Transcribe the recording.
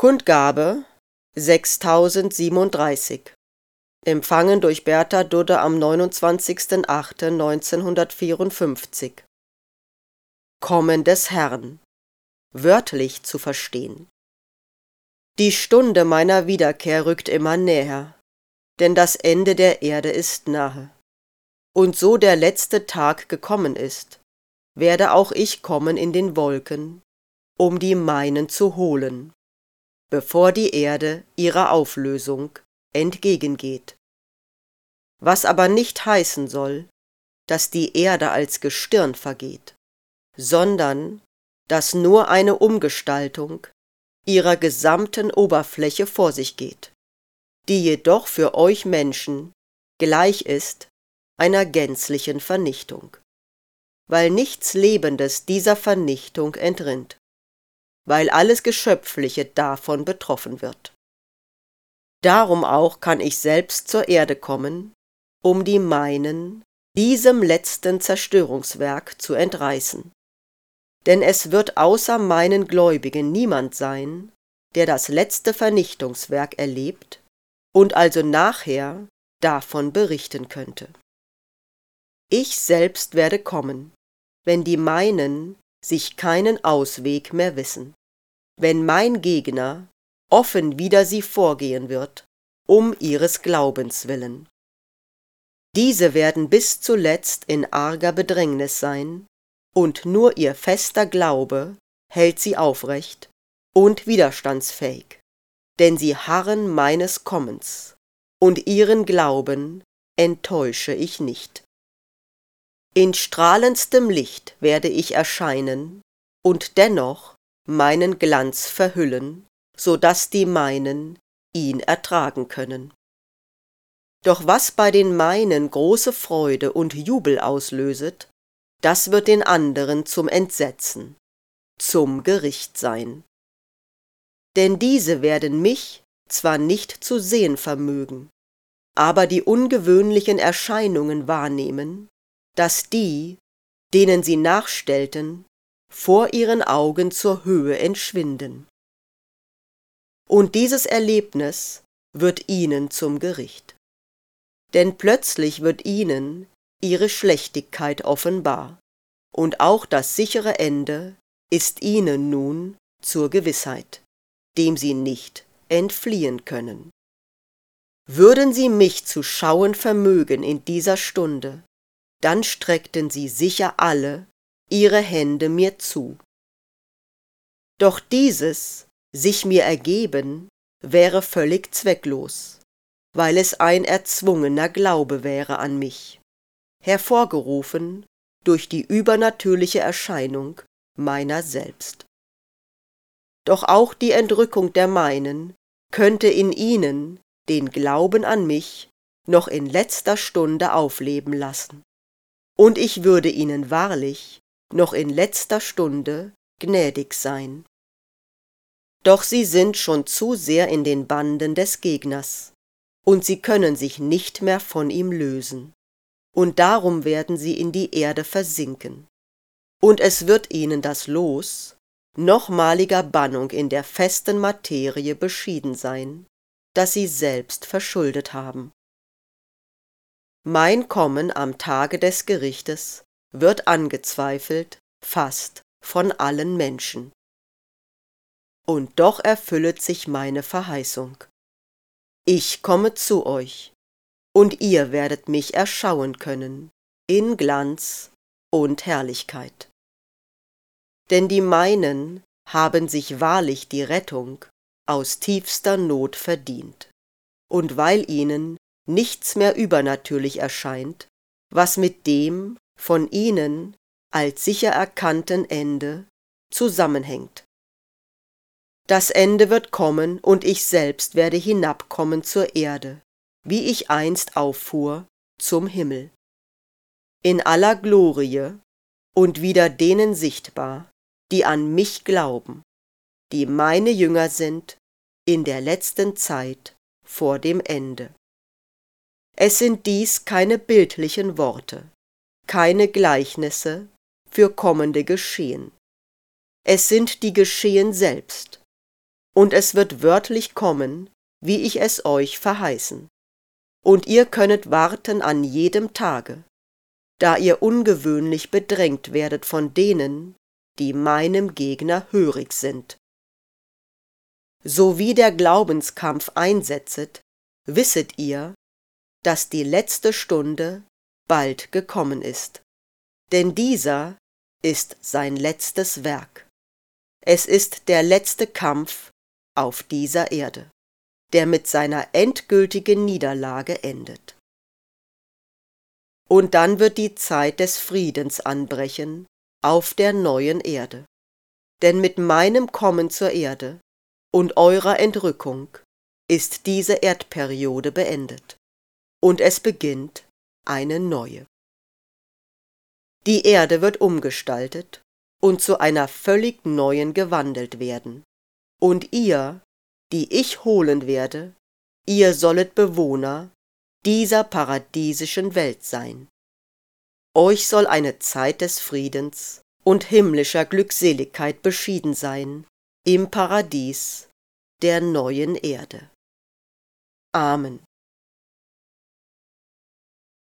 Kundgabe 6037. Empfangen durch Bertha Dudde am 29.08.1954. Kommen des Herrn. Wörtlich zu verstehen. Die Stunde meiner Wiederkehr rückt immer näher, denn das Ende der Erde ist nahe. Und so der letzte Tag gekommen ist, werde auch ich kommen in den Wolken, um die meinen zu holen, bevor die Erde ihrer Auflösung entgegengeht. Was aber nicht heißen soll, dass die Erde als Gestirn vergeht, sondern dass nur eine Umgestaltung ihrer gesamten Oberfläche vor sich geht, die jedoch für euch Menschen gleich ist einer gänzlichen Vernichtung, weil nichts Lebendes dieser Vernichtung entrinnt, weil alles Geschöpfliche davon betroffen wird. Darum auch kann ich selbst zur Erde kommen, um die meinen, diesem letzten Zerstörungswerk zu entreißen. Denn es wird außer meinen Gläubigen niemand sein, der das letzte Vernichtungswerk erlebt und also nachher davon berichten könnte. Ich selbst werde kommen, wenn die meinen sich keinen Ausweg mehr wissen, wenn mein Gegner offen wider sie vorgehen wird, um ihres Glaubens willen. Diese werden bis zuletzt in arger Bedrängnis sein, und nur ihr fester Glaube hält sie aufrecht und widerstandsfähig, denn sie harren meines Kommens, und ihren Glauben enttäusche ich nicht. In strahlendstem Licht werde ich erscheinen und dennoch meinen Glanz verhüllen, so daß die meinen ihn ertragen können. Doch was bei den meinen große Freude und Jubel auslöset, das wird den anderen zum Entsetzen, zum Gericht sein. Denn diese werden mich zwar nicht zu sehen vermögen, aber die ungewöhnlichen Erscheinungen wahrnehmen, dass die, denen sie nachstellten, vor ihren Augen zur Höhe entschwinden. Und dieses Erlebnis wird ihnen zum Gericht. Denn plötzlich wird ihnen ihre Schlechtigkeit offenbar, und auch das sichere Ende ist ihnen nun zur Gewissheit, dem sie nicht entfliehen können. Würden sie mich zu schauen vermögen in dieser Stunde, dann streckten sie sicher alle ihre Hände mir zu. Doch dieses sich mir ergeben wäre völlig zwecklos, weil es ein erzwungener Glaube wäre an mich, hervorgerufen durch die übernatürliche Erscheinung meiner selbst. Doch auch die Entrückung der meinen könnte in ihnen den Glauben an mich noch in letzter Stunde aufleben lassen, und ich würde ihnen wahrlich noch in letzter Stunde gnädig sein. Doch sie sind schon zu sehr in den Banden des Gegners, und sie können sich nicht mehr von ihm lösen, und darum werden sie in die Erde versinken, und es wird ihnen das Los nochmaliger Bannung in der festen Materie beschieden sein, das sie selbst verschuldet haben. Mein Kommen am Tage des Gerichtes wird angezweifelt, fast von allen Menschen. Und doch erfüllet sich meine Verheißung. Ich komme zu euch, und ihr werdet mich erschauen können, in Glanz und Herrlichkeit. Denn die meinen haben sich wahrlich die Rettung aus tiefster Not verdient, und weil ihnen nichts mehr übernatürlich erscheint, was mit dem von ihnen als sicher erkannten Ende zusammenhängt. Das Ende wird kommen, und ich selbst werde hinabkommen zur Erde, wie ich einst auffuhr zum Himmel. In aller Glorie und wieder denen sichtbar, die an mich glauben, die meine Jünger sind in der letzten Zeit vor dem Ende. Es sind dies keine bildlichen Worte, keine Gleichnisse für kommende Geschehen. Es sind die Geschehen selbst, und es wird wörtlich kommen, wie ich es euch verheißen. Und ihr könnet warten an jedem Tage, da ihr ungewöhnlich bedrängt werdet von denen, die meinem Gegner hörig sind. So wie der Glaubenskampf einsetzet, wisset ihr, dass die letzte Stunde bald gekommen ist. Denn dieser ist sein letztes Werk. Es ist der letzte Kampf auf dieser Erde, der mit seiner endgültigen Niederlage endet. Und dann wird die Zeit des Friedens anbrechen auf der neuen Erde. Denn mit meinem Kommen zur Erde und eurer Entrückung ist diese Erdperiode beendet, und es beginnt eine neue. Die Erde wird umgestaltet und zu einer völlig neuen gewandelt werden, und ihr, die ich holen werde, ihr sollet Bewohner dieser paradiesischen Welt sein. Euch soll eine Zeit des Friedens und himmlischer Glückseligkeit beschieden sein im Paradies der neuen Erde. Amen.